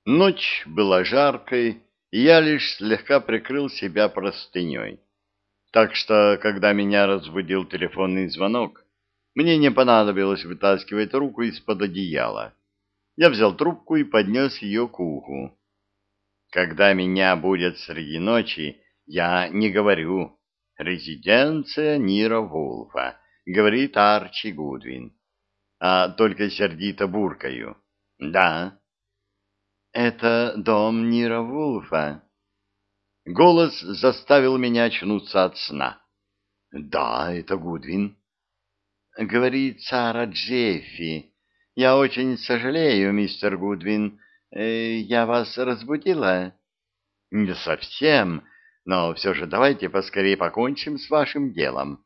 Ночь была жаркой, и я лишь слегка прикрыл себя простыней. Так что, когда меня разбудил телефонный звонок, мне не понадобилось вытаскивать руку из-под одеяла. Я взял трубку и поднес ее к уху. Когда меня будет среди ночи, я не говорю «Резиденция Нира Вулфа», говорит Арчи Гудвин, а только сердито буркаю. «Да». «Это дом Нира Вулфа». Голос заставил меня очнуться от сна. «Да, это Гудвин». «Говорит Сара Джеффи. Я очень сожалею, мистер Гудвин. Я вас разбудила?» «Не совсем, но все же давайте поскорее покончим с вашим делом».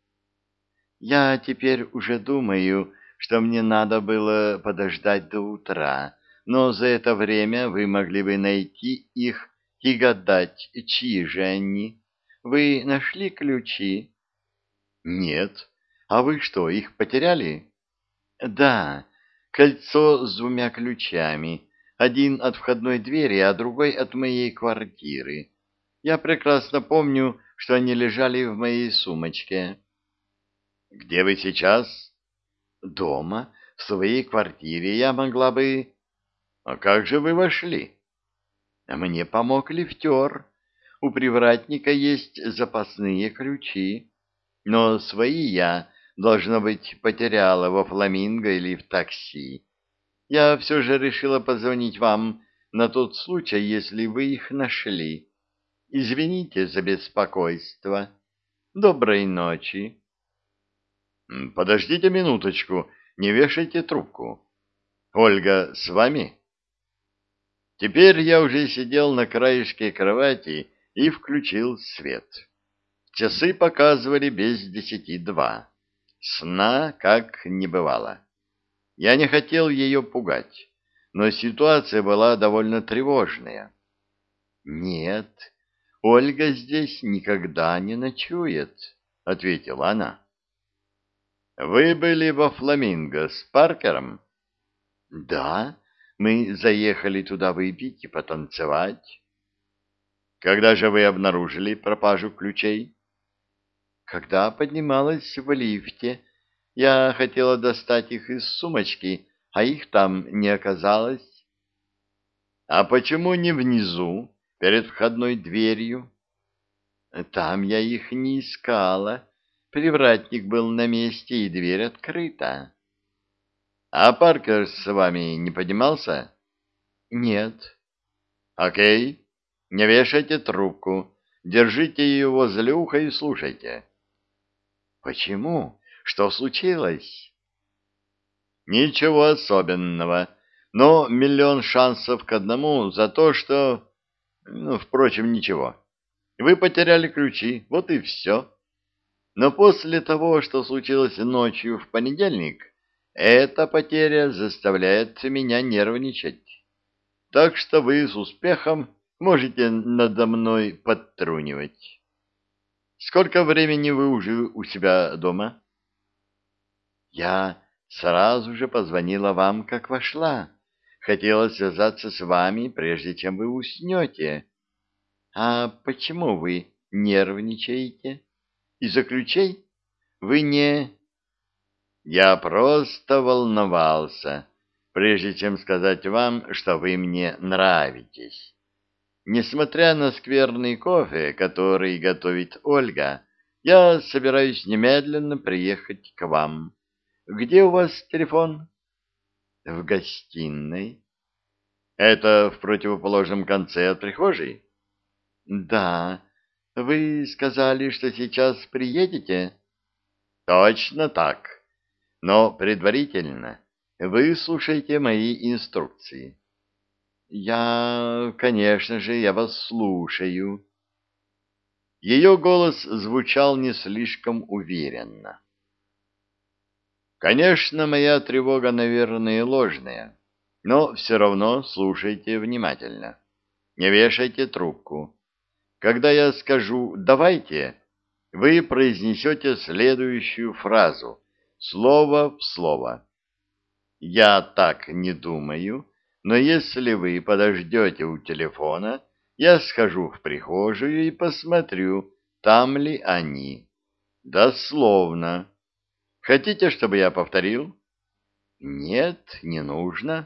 «Я теперь уже думаю, что мне надо было подождать до утра, но за это время вы могли бы найти их и гадать, чьи же они. Вы нашли ключи?» «Нет. А вы что, их потеряли?» «Да, кольцо с двумя ключами. Один от входной двери, а другой от моей квартиры. Я прекрасно помню, что они лежали в моей сумочке». «Где вы сейчас?» «Дома, в своей квартире. Я могла бы...» «А как же вы вошли?» «Мне помог лифтер. У привратника есть запасные ключи. Но свои я, должно быть, потеряла во Фламинго или в такси. Я все же решила позвонить вам на тот случай, если вы их нашли. Извините за беспокойство. Доброй ночи». Подождите минуточку, не вешайте трубку. Ольга с вами?» Теперь я уже сидел на краешке кровати и включил свет. Часы показывали без 10:02. Сна как не бывало. Я не хотел ее пугать, но ситуация была довольно тревожная. «Нет, Ольга здесь никогда не ночует», — ответила она. «Вы были во Фламинго с Паркером?» «Да, мы заехали туда выпить и потанцевать». «Когда же вы обнаружили пропажу ключей?» «Когда поднималась в лифте. Я хотела достать их из сумочки, а их там не оказалось». «А почему не внизу, перед входной дверью?» «Там я их не искала. Привратник был на месте, и дверь открыта». «А Паркер с вами не поднимался?» «Нет». «Окей. Не вешайте трубку. Держите ее возле уха и слушайте». «Почему? Что случилось?» «Ничего особенного, но миллион шансов к одному за то, что... Ну, впрочем, ничего. Вы потеряли ключи, вот и все. Но после того, что случилось ночью в понедельник, эта потеря заставляет меня нервничать. Так что вы с успехом можете надо мной подтрунивать. Сколько времени вы уже у себя дома?» «Я сразу же позвонила вам, как вошла. Хотела связаться с вами, прежде чем вы уснете. А почему вы нервничаете? Из-за ключей? Вы не...» «Я просто волновался, прежде чем сказать вам, что вы мне нравитесь. Несмотря на скверный кофе, который готовит Ольга, я собираюсь немедленно приехать к вам. Где у вас телефон?» «В гостиной». «Это в противоположном конце от прихожей?» «Да. Вы сказали, что сейчас приедете?» «Точно так. Но предварительно выслушайте мои инструкции». Конечно же, я вас слушаю». Ее голос звучал не слишком уверенно. «Конечно, моя тревога, наверное, ложная, но все равно слушайте внимательно. Не вешайте трубку. Когда я скажу «давайте», вы произнесете следующую фразу, слово в слово. «Я так не думаю», но если вы подождете у телефона, я схожу в прихожую и посмотрю, там ли они. Дословно. Хотите, чтобы я повторил? Нет, не нужно.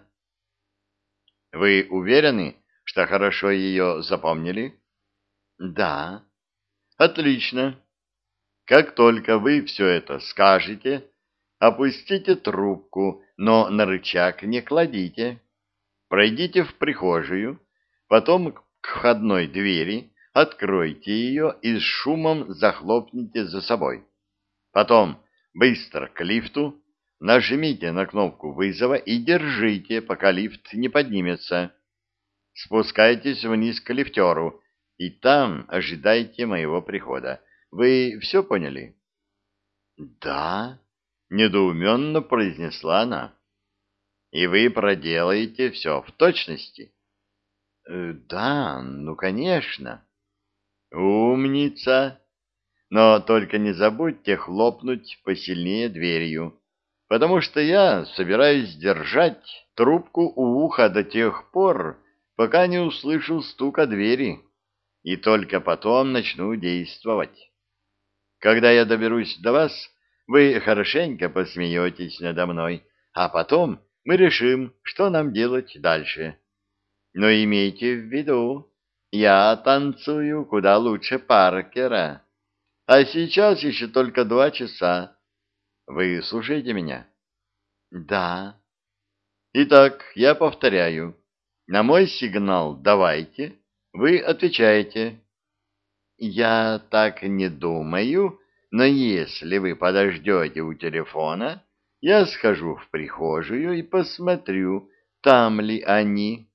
Вы уверены, что хорошо ее запомнили? Да. Отлично. Как только вы все это скажете, опустите трубку, но на рычаг не кладите. Пройдите в прихожую, потом к входной двери, откройте ее и с шумом захлопните за собой. Потом быстро к лифту, нажмите на кнопку вызова и держите, пока лифт не поднимется. Спускайтесь вниз к лифтеру, и там ожидайте моего прихода. Вы все поняли? — Да, — недоуменно произнесла она. — И вы проделаете все в точности? — Да, ну, конечно. — Умница! Но только не забудьте хлопнуть посильнее дверью, потому что я собираюсь держать трубку у уха до тех пор, пока не услышу стука двери, и только потом начну действовать. Когда я доберусь до вас, вы хорошенько посмеетесь надо мной, а потом мы решим, что нам делать дальше. Но имейте в виду, я танцую куда лучше Паркера. А сейчас еще только 2 часа. Вы слушаете меня? Да. Итак, я повторяю. На мой сигнал «давайте» вы отвечаете. Я так не думаю, но если вы подождете у телефона, я схожу в прихожую и посмотрю, там ли они.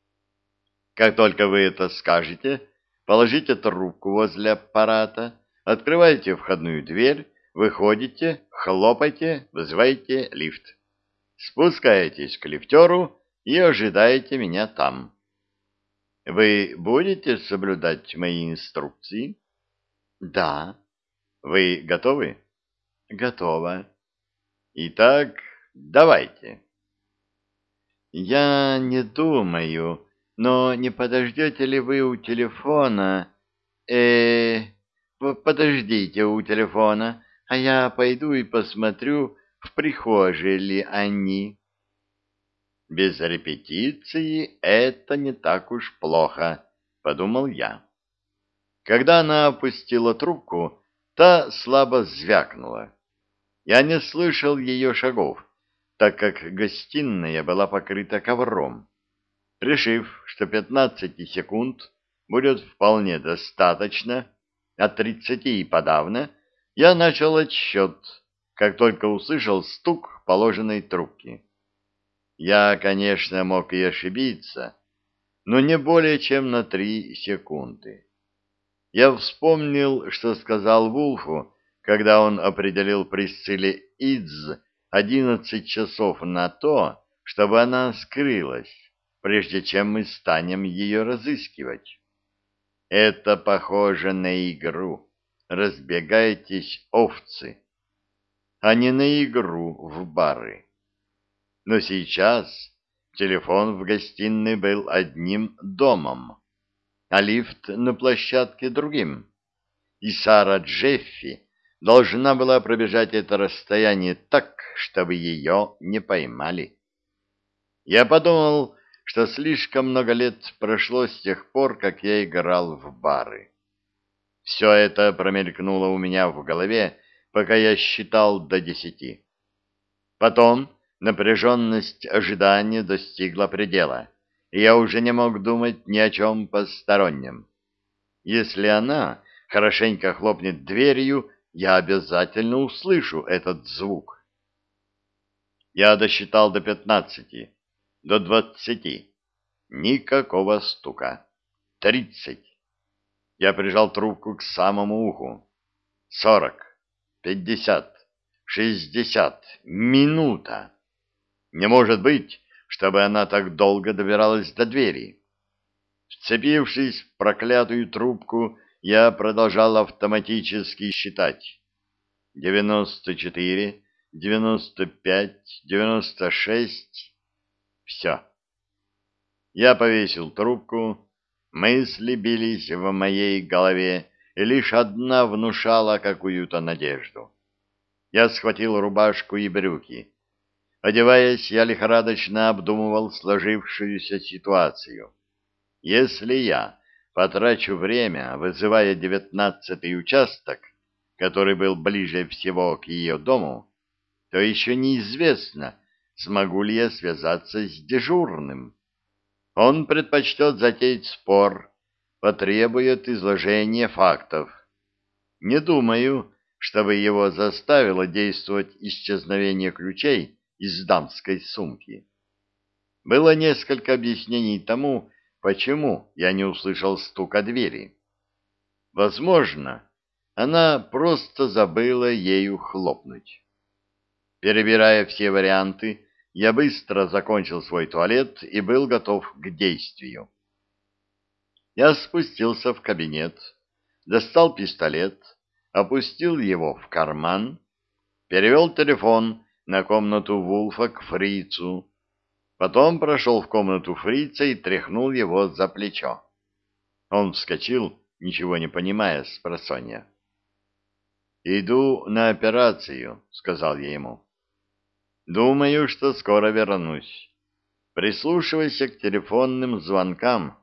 Как только вы это скажете, положите трубку возле аппарата, открывайте входную дверь, выходите, хлопайте, вызывайте лифт. Спускаетесь к лифтеру и ожидаете меня там. Вы будете соблюдать мои инструкции? Да. Вы готовы? Готово. Итак, давайте. Я не думаю, но не подождете ли вы у телефона? Подождите у телефона, а я пойду и посмотрю, в прихожей ли они. Без репетиции это не так уж плохо, подумал я. Когда она опустила трубку, та слабо звякнула. Я не слышал ее шагов, так как гостиная была покрыта ковром. Решив, что 15 секунд будет вполне достаточно, от 30 и подавно, я начал отсчет, как только услышал стук положенной трубки. Я, конечно, мог и ошибиться, но не более чем на 3 секунды. Я вспомнил, что сказал Вулфу, когда он определил Присцилле Идз 11 часов на то, чтобы она скрылась, прежде чем мы станем ее разыскивать. Это похоже на игру. Разбегайтесь, овцы, а не на игру в бары. Но сейчас телефон в гостиной был одним домом, а лифт на площадке другим. И Сара Джеффи должна была пробежать это расстояние так, чтобы ее не поймали. Я подумал, что слишком много лет прошло с тех пор, как я играл в бары. Все это промелькнуло у меня в голове, пока я считал до 10. Потом напряженность ожидания достигла предела, и я уже не мог думать ни о чем постороннем. Если она хорошенько хлопнет дверью, я обязательно услышу этот звук. Я досчитал до 15, до 20. Никакого стука. 30. Я прижал трубку к самому уху. 40, 50, 60. Минута. Не может быть, чтобы она так долго добиралась до двери. Вцепившись в проклятую трубку, я продолжал автоматически считать. 94, 95, 96. Все. Я повесил трубку, мысли бились в моей голове, и лишь одна внушала какую-то надежду. Я схватил рубашку и брюки. Одеваясь, я лихорадочно обдумывал сложившуюся ситуацию. Если я потрачу время, вызывая 19-й участок, который был ближе всего к ее дому, то еще неизвестно, смогу ли я связаться с дежурным. Он предпочтет затеять спор, потребует изложения фактов. Не думаю, чтобы его заставило действовать исчезновение ключей из дамской сумки. Было несколько объяснений тому, почему я не услышал стука двери. Возможно, она просто забыла ею хлопнуть. Перебирая все варианты, я быстро закончил свой туалет и был готов к действию. Я спустился в кабинет, достал пистолет, опустил его в карман, перевел телефон на комнату Вулфа к фрицу, потом прошел в комнату фрица и тряхнул его за плечо. Он вскочил, ничего не понимая, спросонья. «Иду на операцию», — сказал я ему. «Думаю, что скоро вернусь. Прислушивайся к телефонным звонкам».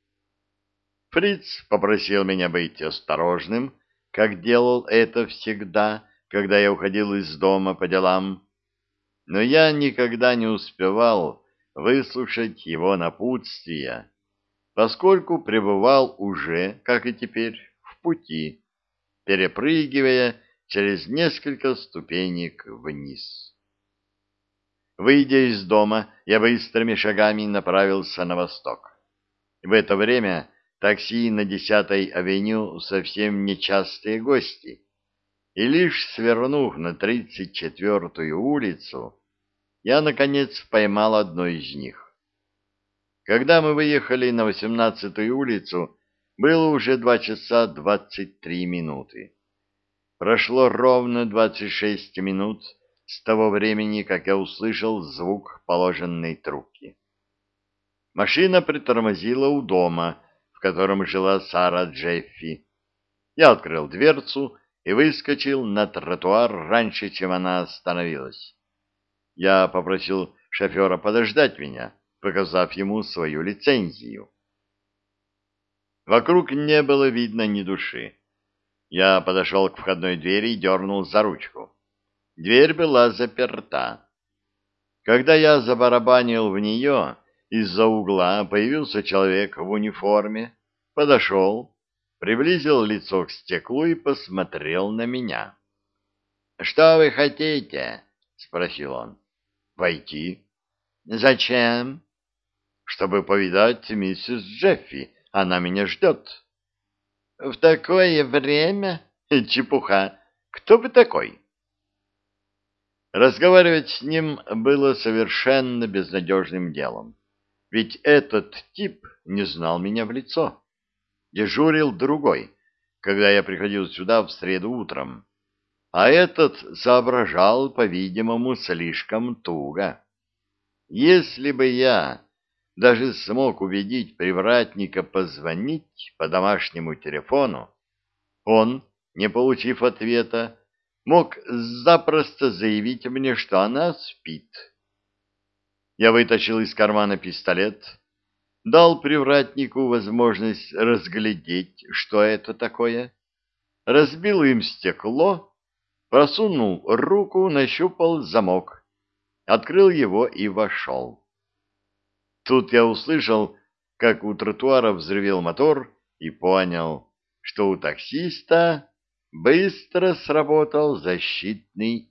Фриц попросил меня быть осторожным, как делал это всегда, когда я уходил из дома по делам, но я никогда не успевал выслушать его напутствия, поскольку пребывал уже, как и теперь, в пути, перепрыгивая через несколько ступенек вниз. Выйдя из дома, я быстрыми шагами направился на восток. В это время такси на 10-й авеню совсем нечастые гости, и лишь свернув на 34-ю улицу, я, наконец, поймал одно из них. Когда мы выехали на 18-ю улицу, было уже 2 часа 23 минуты. Прошло ровно 26 минут с того времени, как я услышал звук положенной трубки. Машина притормозила у дома, в котором жила Сара Джеффи. Я открыл дверцу и выскочил на тротуар раньше, чем она остановилась. Я попросил шофера подождать меня, показав ему свою лицензию. Вокруг не было видно ни души. Я подошел к входной двери и дернул за ручку. Дверь была заперта. Когда я забарабанил в нее, из-за угла появился человек в униформе, подошел, приблизил лицо к стеклу и посмотрел на меня. — Что вы хотите? — спросил он. — Войти. — Зачем? — Чтобы повидать миссис Джеффи. Она меня ждет. — В такое время? Чепуха. Кто вы такой? Разговаривать с ним было совершенно безнадежным делом. Ведь этот тип не знал меня в лицо. Дежурил другой, когда я приходил сюда в среду утром. А этот соображал, по-видимому, слишком туго. Если бы я даже смог убедить привратника позвонить по домашнему телефону, он, не получив ответа, мог запросто заявить мне, что она спит. Я вытащил из кармана пистолет, дал привратнику возможность разглядеть, что это такое, разбил им стекло, просунул руку, нащупал замок, открыл его и вошел. Тут я услышал, как у тротуара взревел мотор, и понял, что у таксиста быстро сработал защитный